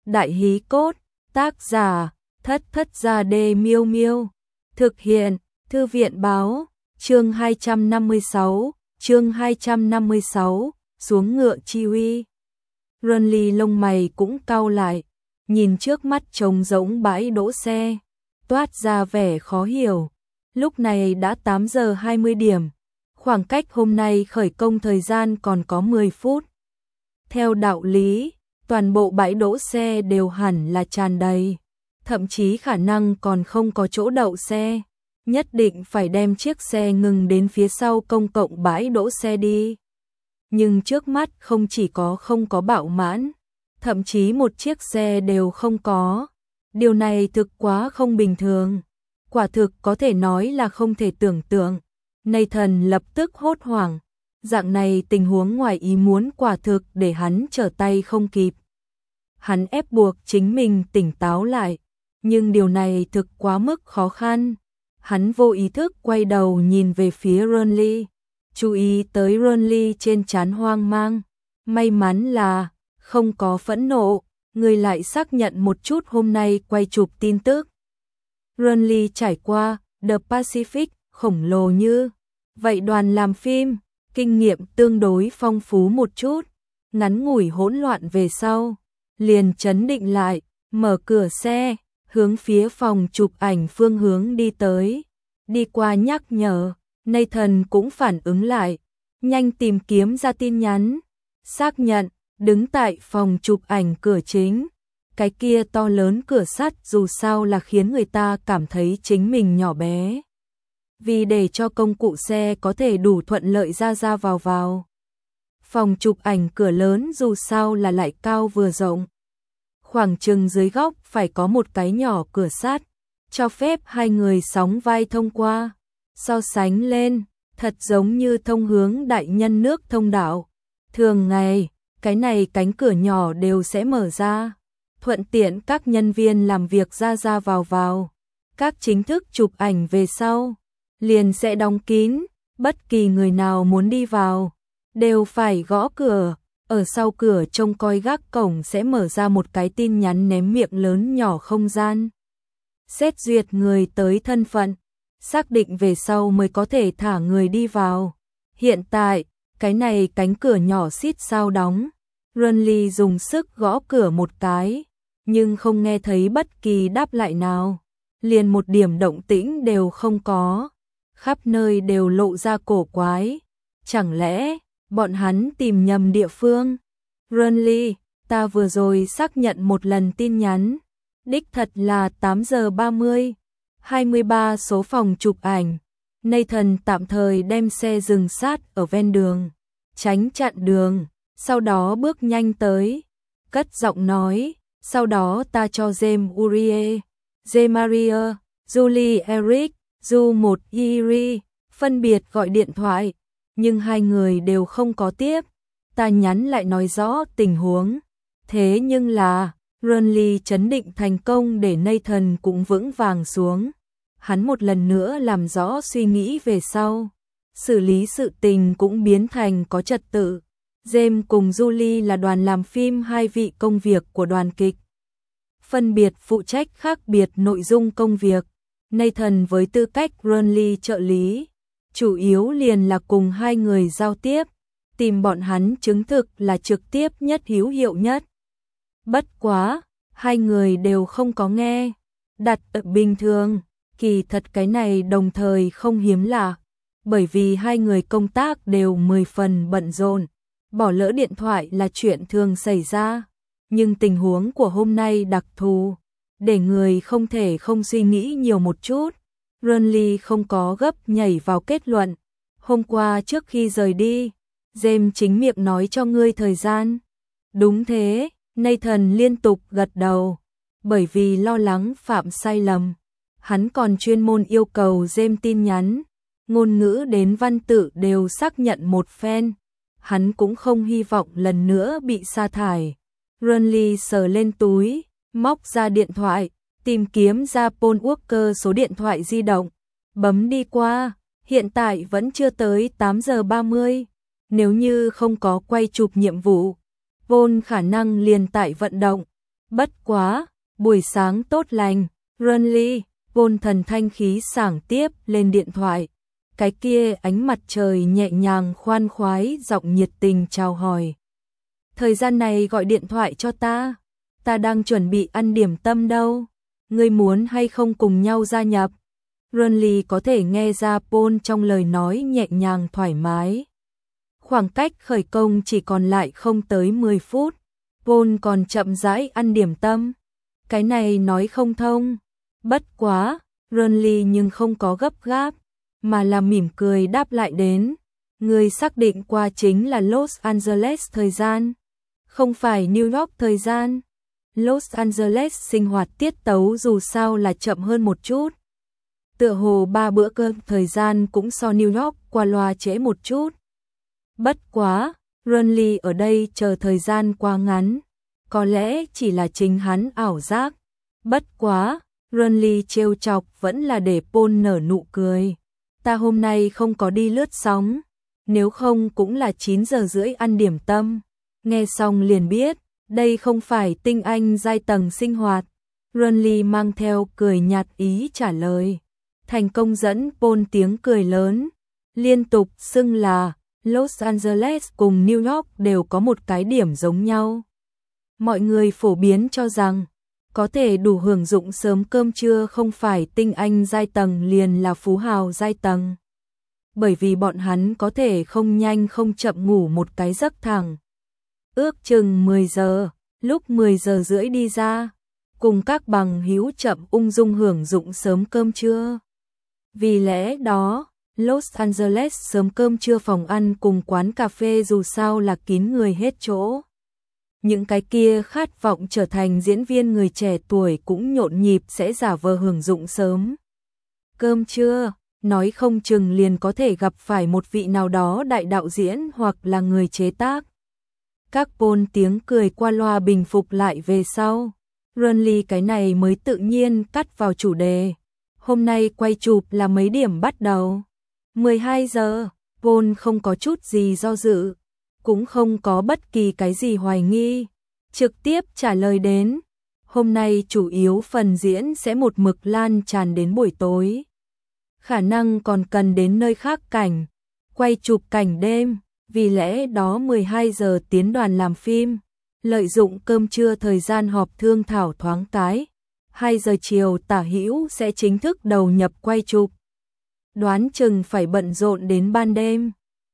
Đại hí cốt, tác giả, Thất Thất Gia Đê Miêu Miêu. Thực hiện, Thư viện báo, chương 256, xuống ngựa chi uy. Renly lông mày cũng cau lại, nhìn trước mắt trống rỗng bãi đỗ xe, toát ra vẻ khó hiểu. Lúc này đã 8 giờ 20 điểm, khoảng cách hôm nay khởi công thời gian còn có 10 phút. Theo đạo lý, toàn bộ bãi đỗ xe đều hẳn là tràn đầy, thậm chí khả năng còn không có chỗ đậu xe. Nhất định phải đem chiếc xe ngừng đến phía sau công cộng bãi đỗ xe đi. Nhưng trước mắt không chỉ không có Bảo Mãn, thậm chí một chiếc xe đều không có. Điều này thực quá không bình thường, quả thực có thể nói là không thể tưởng tượng. Nathan lập tức hốt hoảng, dạng này tình huống ngoài ý muốn quả thực để hắn trở tay không kịp. Hắn ép buộc chính mình tỉnh táo lại, nhưng điều này thực quá mức khó khăn. Hắn vô ý thức quay đầu nhìn về phía Renly, chú ý tới Renly trên trán hoang mang. May mắn là không có phẫn nộ, người lại xác nhận một chút hôm nay quay chụp tin tức. Renly trải qua The Pacific khổng lồ như vậy đoàn làm phim, kinh nghiệm tương đối phong phú một chút. Ngắn ngủi hỗn loạn về sau, liền chấn định lại, mở cửa xe, hướng phía phòng chụp ảnh phương hướng đi tới. Đi qua nhắc nhở, Nathan cũng phản ứng lại, nhanh tìm kiếm ra tin nhắn, xác nhận, đứng tại phòng chụp ảnh cửa chính. Cái kia to lớn cửa sắt dù sao là khiến người ta cảm thấy chính mình nhỏ bé. Vì để cho công cụ xe có thể đủ thuận lợi ra vào. Phòng chụp ảnh cửa lớn dù sao là lại cao vừa rộng. Khoảng chừng dưới góc phải có một cái nhỏ cửa sắt, cho phép hai người sóng vai thông qua. So sánh lên, thật giống như thông hướng đại nhân nước thông đạo. Thường ngày, cái này cánh cửa nhỏ đều sẽ mở ra, thuận tiện các nhân viên làm việc ra vào. Các chính thức chụp ảnh về sau, liền sẽ đóng kín, bất kỳ người nào muốn đi vào, đều phải gõ cửa. Ở sau cửa trông coi gác cổng sẽ mở ra một cái tin nhắn ném miệng lớn nhỏ không gian. Xét duyệt người tới thân phận, xác định về sau mới có thể thả người đi vào. Hiện tại, cái này cánh cửa nhỏ xít sao đóng. Renly dùng sức gõ cửa một cái, nhưng không nghe thấy bất kỳ đáp lại nào. Liền một điểm động tĩnh đều không có. Khắp nơi đều lộ ra cổ quái. Chẳng lẽ bọn hắn tìm nhầm địa phương? Renly, ta vừa rồi xác nhận một lần tin nhắn. Đích thật là 8 giờ 30, 23 số phòng chụp ảnh. Nathan tạm thời đem xe dừng sát ở ven đường, tránh chặn đường, sau đó bước nhanh tới, cất giọng nói, sau đó ta cho James Uriel, J. Maria, Julie Eric, Du một Iri, phân biệt gọi điện thoại, nhưng hai người đều không có tiếp. Ta nhắn lại nói rõ tình huống, thế nhưng là Renly chấn định thành công để Nathan cũng vững vàng xuống. Hắn một lần nữa làm rõ suy nghĩ về sau, xử lý sự tình cũng biến thành có trật tự. James cùng Julie là đoàn làm phim hai vị công việc của đoàn kịch, phân biệt phụ trách khác biệt nội dung công việc. Nathan với tư cách Renly trợ lý, chủ yếu liền là cùng hai người giao tiếp, tìm bọn hắn chứng thực là trực tiếp nhất hữu hiệu nhất. Bất quá, hai người đều không có nghe. Đặt ở bình thường, kỳ thật cái này đồng thời không hiếm lạ, bởi vì hai người công tác đều 10 phần bận rộn, bỏ lỡ điện thoại là chuyện thường xảy ra. Nhưng tình huống của hôm nay đặc thù, để người không thể không suy nghĩ nhiều một chút. Renly không có gấp nhảy vào kết luận. Hôm qua trước khi rời đi, James chính miệng nói cho ngươi thời gian. Đúng thế, Nathan liên tục gật đầu, bởi vì lo lắng phạm sai lầm. Hắn còn chuyên môn yêu cầu James tin nhắn, ngôn ngữ đến văn tự đều xác nhận một phen. Hắn cũng không hy vọng lần nữa bị sa thải. Renly sờ lên túi, móc ra điện thoại, tìm kiếm ra Paul Walker số điện thoại di động, bấm đi qua. Hiện tại vẫn chưa tới 8 giờ 30, nếu như không có quay chụp nhiệm vụ, Paul khả năng liền tại vận động. Bất quá, buổi sáng tốt lành, Renly, Paul thần thanh khí sảng tiếp lên điện thoại. Cái kia ánh mặt trời nhẹ nhàng khoan khoái giọng nhiệt tình chào hỏi. Thời gian này gọi điện thoại cho ta đang chuẩn bị ăn điểm tâm đâu, ngươi muốn hay không cùng nhau gia nhập? Renly có thể nghe ra Paul trong lời nói nhẹ nhàng thoải mái. Khoảng cách khởi công chỉ còn lại không tới 10 phút, Paul còn chậm rãi ăn điểm tâm. Cái này nói không thông. Bất quá, Renly nhưng không có gấp gáp, mà là mỉm cười đáp lại đến. Người xác định qua chính là Los Angeles thời gian, không phải New York thời gian. Los Angeles sinh hoạt tiết tấu dù sao là chậm hơn một chút. Tựa hồ 3 bữa cơm thời gian cũng so New York qua loa trễ một chút. Bất quá, Renly ở đây chờ thời gian quá ngắn, có lẽ chỉ là chính hắn ảo giác. Bất quá, Renly trêu chọc vẫn là để Paul nở nụ cười. Ta hôm nay không có đi lướt sóng, nếu không cũng là 9 giờ rưỡi ăn điểm tâm. Nghe xong liền biết, đây không phải tinh anh giai tầng sinh hoạt. Renly mang theo cười nhạt ý trả lời. Thành công dẫn Paul tiếng cười lớn, liên tục xưng là Los Angeles cùng New York đều có một cái điểm giống nhau. Mọi người phổ biến cho rằng, có thể đủ hưởng dụng sớm cơm trưa không phải tinh anh giai tầng liền là phú hào giai tầng. Bởi vì bọn hắn có thể không nhanh không chậm ngủ một cái giấc thẳng. Ước chừng 10 giờ, lúc 10 giờ rưỡi đi ra, cùng các bằng hữu chậm ung dung hưởng dụng sớm cơm trưa. Vì lẽ đó, Los Angeles sớm cơm trưa phòng ăn cùng quán cà phê dù sao là kín người hết chỗ. Những cái kia khát vọng trở thành diễn viên người trẻ tuổi cũng nhộn nhịp sẽ giả vờ hưởng dụng sớm cơm trưa, nói không chừng liền có thể gặp phải một vị nào đó đại đạo diễn hoặc là người chế tác. Các Paul tiếng cười qua loa bình phục lại về sau. Renly cái này mới tự nhiên cắt vào chủ đề. Hôm nay quay chụp là mấy điểm bắt đầu? 12 giờ, Paul không có chút gì do dự, cũng không có bất kỳ cái gì hoài nghi, trực tiếp trả lời đến. Hôm nay chủ yếu phần diễn sẽ một mực lan tràn đến buổi tối. Khả năng còn cần đến nơi khác cảnh, quay chụp cảnh đêm, vì lẽ đó 12 giờ tiến đoàn làm phim, lợi dụng cơm trưa thời gian họp thương thảo thoáng cái. 2 giờ chiều tả hữu sẽ chính thức đầu nhập quay chụp. Đoán chừng phải bận rộn đến ban đêm.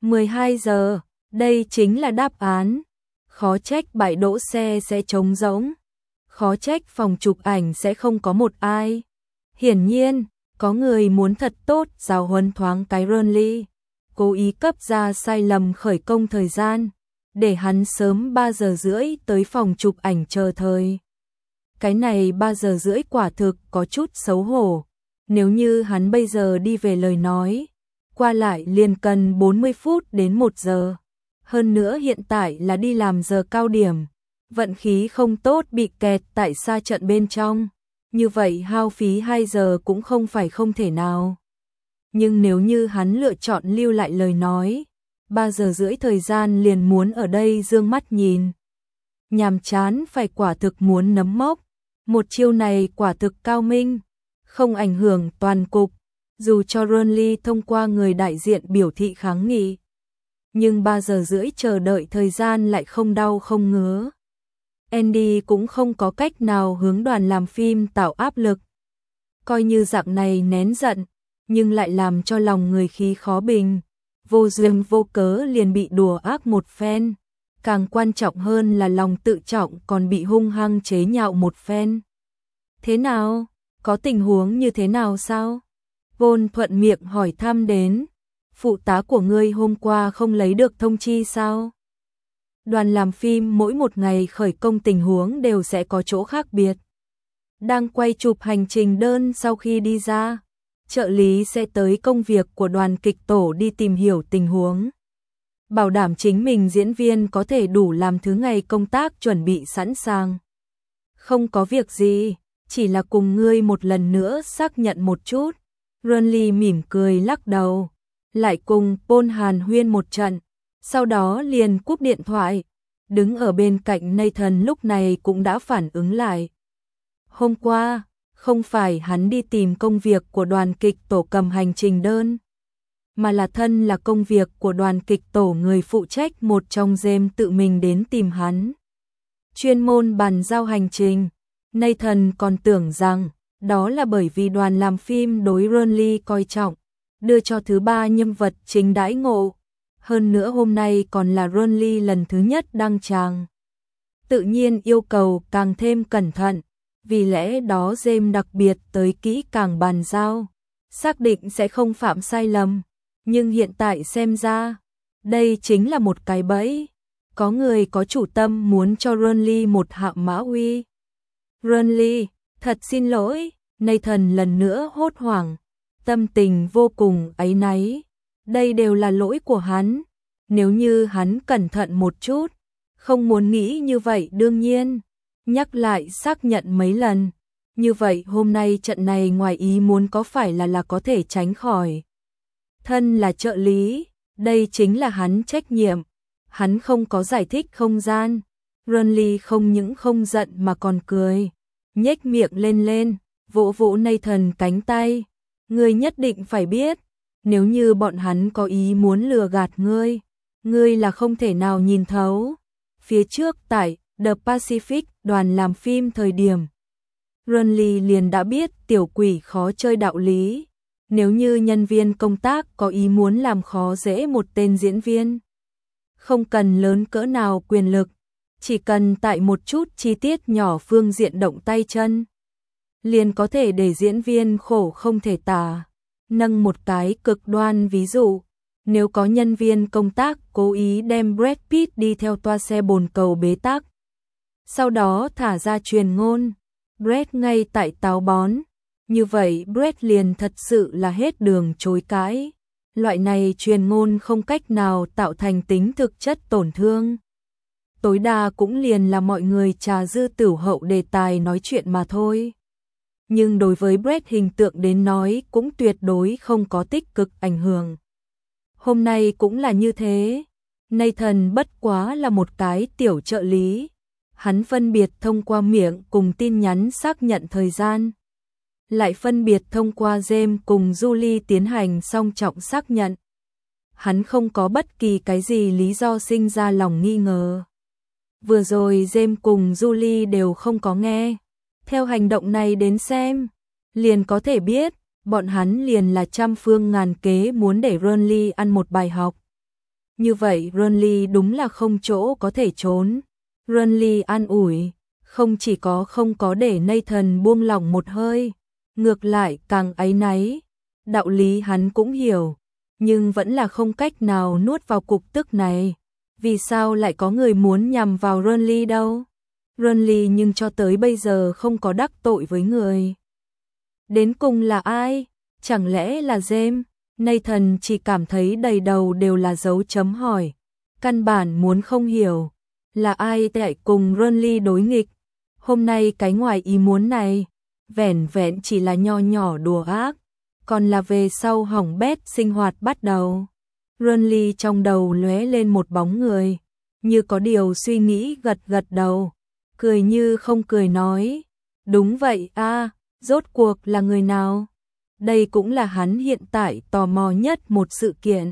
12 giờ, đây chính là đáp án. Khó trách bãi đỗ xe sẽ trống rỗng. Khó trách phòng chụp ảnh sẽ không có một ai. Hiển nhiên, có người muốn thật tốt giáo huấn thoáng cái Renly, cố ý cấp ra sai lầm khởi công thời gian, để hắn sớm 3 giờ rưỡi tới phòng chụp ảnh chờ thời. Cái này 3 giờ rưỡi quả thực có chút xấu hổ. Nếu như hắn bây giờ đi về lời nói, qua lại liền cần 40 phút đến 1 giờ. Hơn nữa hiện tại là đi làm giờ cao điểm, vận khí không tốt bị kẹt tại xa trận bên trong. Như vậy hao phí 2 giờ cũng không phải không thể nào. Nhưng nếu như hắn lựa chọn lưu lại lời nói, 3 giờ rưỡi thời gian liền muốn ở đây dương mắt nhìn. Nhàm chán phải quả thực muốn nấm mốc. Một chiêu này quả thực cao minh, không ảnh hưởng toàn cục, dù cho Renly thông qua người đại diện biểu thị kháng nghị. Nhưng 3 giờ rưỡi chờ đợi thời gian lại không đau không ngứa. Andy cũng không có cách nào hướng đoàn làm phim tạo áp lực. Coi như dạng này nén giận, nhưng lại làm cho lòng người khí khó bình. Vô duyên vô cớ liền bị đùa ác một phen. Càng quan trọng hơn là lòng tự trọng còn bị hung hăng chế nhạo một phen. Thế nào? Có tình huống như thế nào sao? Paul thuận miệng hỏi thăm đến. Phụ tá của ngươi hôm qua không lấy được thông chi sao? Đoàn làm phim mỗi một ngày khởi công tình huống đều sẽ có chỗ khác biệt. Đang quay chụp hành trình đơn sau khi đi ra, trợ lý sẽ tới công việc của đoàn kịch tổ đi tìm hiểu tình huống. Bảo đảm chính mình diễn viên có thể đủ làm thứ ngày công tác chuẩn bị sẵn sàng. Không có việc gì, chỉ là cùng ngươi một lần nữa xác nhận một chút. Renly mỉm cười lắc đầu, lại cùng Paul hàn huyên một trận, sau đó liền cúp điện thoại. đứng ở bên cạnh Nathan lúc này cũng đã phản ứng lại. Hôm qua, không phải hắn đi tìm công việc của đoàn kịch tổ cầm hành trình đơn, mà là thân là công việc của đoàn kịch tổ người phụ trách một trong James tự mình đến tìm hắn. Chuyên môn bàn giao hành trình, Nathan còn tưởng rằng đó là bởi vì đoàn làm phim đối Ronly coi trọng, đưa cho thứ ba nhân vật chính đãi ngộ. Hơn nữa hôm nay còn là Ronly lần thứ nhất đăng tràng. Tự nhiên yêu cầu càng thêm cẩn thận, vì lẽ đó James đặc biệt tới kỹ càng bàn giao, xác định sẽ không phạm sai lầm. Nhưng hiện tại xem ra, đây chính là một cái bẫy. Có người có chủ tâm muốn cho Ronly một hạ mã uy. Ronly, thật xin lỗi, Nathan lần nữa hốt hoảng, tâm tình vô cùng áy náy. Đây đều là lỗi của hắn, nếu như hắn cẩn thận một chút, không muốn nghĩ như vậy đương nhiên. Nhắc lại xác nhận mấy lần, như vậy hôm nay trận này ngoài ý muốn có phải là có thể tránh khỏi. Thân là trợ lý, đây chính là hắn trách nhiệm, hắn không có giải thích không gian. Ronly không những không giận mà còn cười, nhếch miệng lên, vỗ vỗ Nathan cánh tay. Ngươi nhất định phải biết, nếu như bọn hắn có ý muốn lừa gạt ngươi là không thể nào nhìn thấu. Phía trước tại The Pacific đoàn làm phim thời điểm, Ronly liền đã biết tiểu quỷ khó chơi đạo lý. Nếu như nhân viên công tác có ý muốn làm khó dễ một tên diễn viên, không cần lớn cỡ nào quyền lực, chỉ cần tại một chút chi tiết nhỏ phương diện động tay chân, liền có thể để diễn viên khổ không thể tả. Nâng một cái cực đoan ví dụ, nếu có nhân viên công tác cố ý đem Brad Pitt đi theo toa xe bồn cầu bế tắc, sau đó thả ra truyền ngôn, Brad ngay tại táo bón, như vậy Brad liền thật sự là hết đường chối cãi. Loại này truyền ngôn không cách nào tạo thành tính thực chất tổn thương. Tối đa cũng liền là mọi người trà dư tửu hậu đề tài nói chuyện mà thôi. Nhưng đối với Brad hình tượng đến nói cũng tuyệt đối không có tích cực ảnh hưởng. Hôm nay cũng là như thế. Nathan bất quá là một cái tiểu trợ lý. Hắn phân biệt thông qua miệng cùng tin nhắn xác nhận thời gian, lại phân biệt thông qua James cùng Julie tiến hành song trọng xác nhận. Hắn không có bất kỳ cái gì lý do sinh ra lòng nghi ngờ. Vừa rồi James cùng Julie đều không có nghe. Theo hành động này đến xem, liền có thể biết, bọn hắn liền là trăm phương ngàn kế muốn để Ronly ăn một bài học. Như vậy Ronly đúng là không chỗ có thể trốn. Ronly an ủi, không chỉ có không có để Nathan buông lỏng một hơi, ngược lại càng áy náy. Đạo lý hắn cũng hiểu, nhưng vẫn là không cách nào nuốt vào cục tức này. Vì sao lại có người muốn nhằm vào Ronly đâu? Ronly nhưng cho tới bây giờ không có đắc tội với người. Đến cùng là ai? Chẳng lẽ là James? Nathan chỉ cảm thấy đầy đầu đều là dấu chấm hỏi. Căn bản muốn không hiểu, là ai lại cùng Ronly đối nghịch. Hôm nay cái ngoài ý muốn này, vẻn vẹn chỉ là nho nhỏ đùa ác, còn là về sau hỏng bét sinh hoạt bắt đầu. Ronly trong đầu lóe lên một bóng người, như có điều suy nghĩ gật gật đầu, cười như không cười nói, đúng vậy a, rốt cuộc là người nào? Đây cũng là hắn hiện tại tò mò nhất một sự kiện.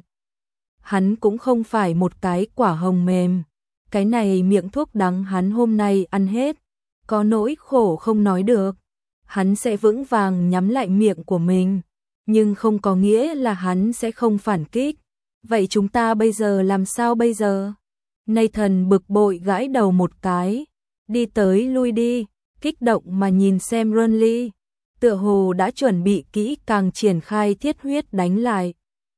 Hắn cũng không phải một cái quả hồng mềm, cái này miệng thuốc đắng hắn hôm nay ăn hết, có nỗi khổ không nói được. Hắn sẽ vững vàng nhắm lại miệng của mình, nhưng không có nghĩa là hắn sẽ không phản kích. Vậy chúng ta bây giờ làm sao bây giờ? Nathan bực bội gãi đầu một cái, đi tới lui đi, kích động mà nhìn xem Ronly, tựa hồ đã chuẩn bị kỹ càng triển khai thiết huyết đánh lại.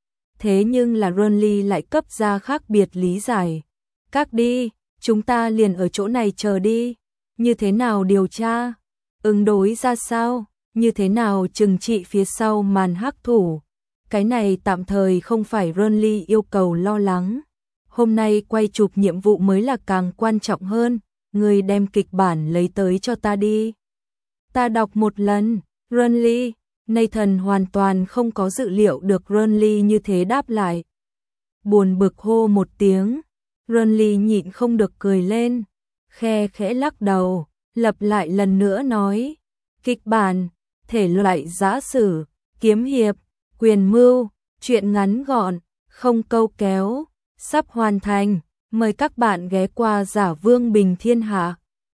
Thế nhưng là Ronly lại cấp ra khác biệt lý giải. Các đi, chúng ta liền ở chỗ này chờ đi. Như thế nào điều tra? Ứng đối ra sao? Như thế nào trừng trị phía sau màn hắc thủ? Cái này tạm thời không phải Ronly yêu cầu lo lắng. Hôm nay quay chụp nhiệm vụ mới là càng quan trọng hơn. Người đem kịch bản lấy tới cho ta đi. Ta đọc một lần. Ronly. Nathan hoàn toàn không có dự liệu được Ronly như thế đáp lại. Buồn bực hô một tiếng. Renly nhịn không được cười lên, khe khẽ lắc đầu, lặp lại lần nữa nói, kịch bản, thể loại giã sử, kiếm hiệp, quyền mưu, truyện ngắn gọn, không câu kéo, sắp hoàn thành, mời các bạn ghé qua Giả Vương Bình Thiên Hạ.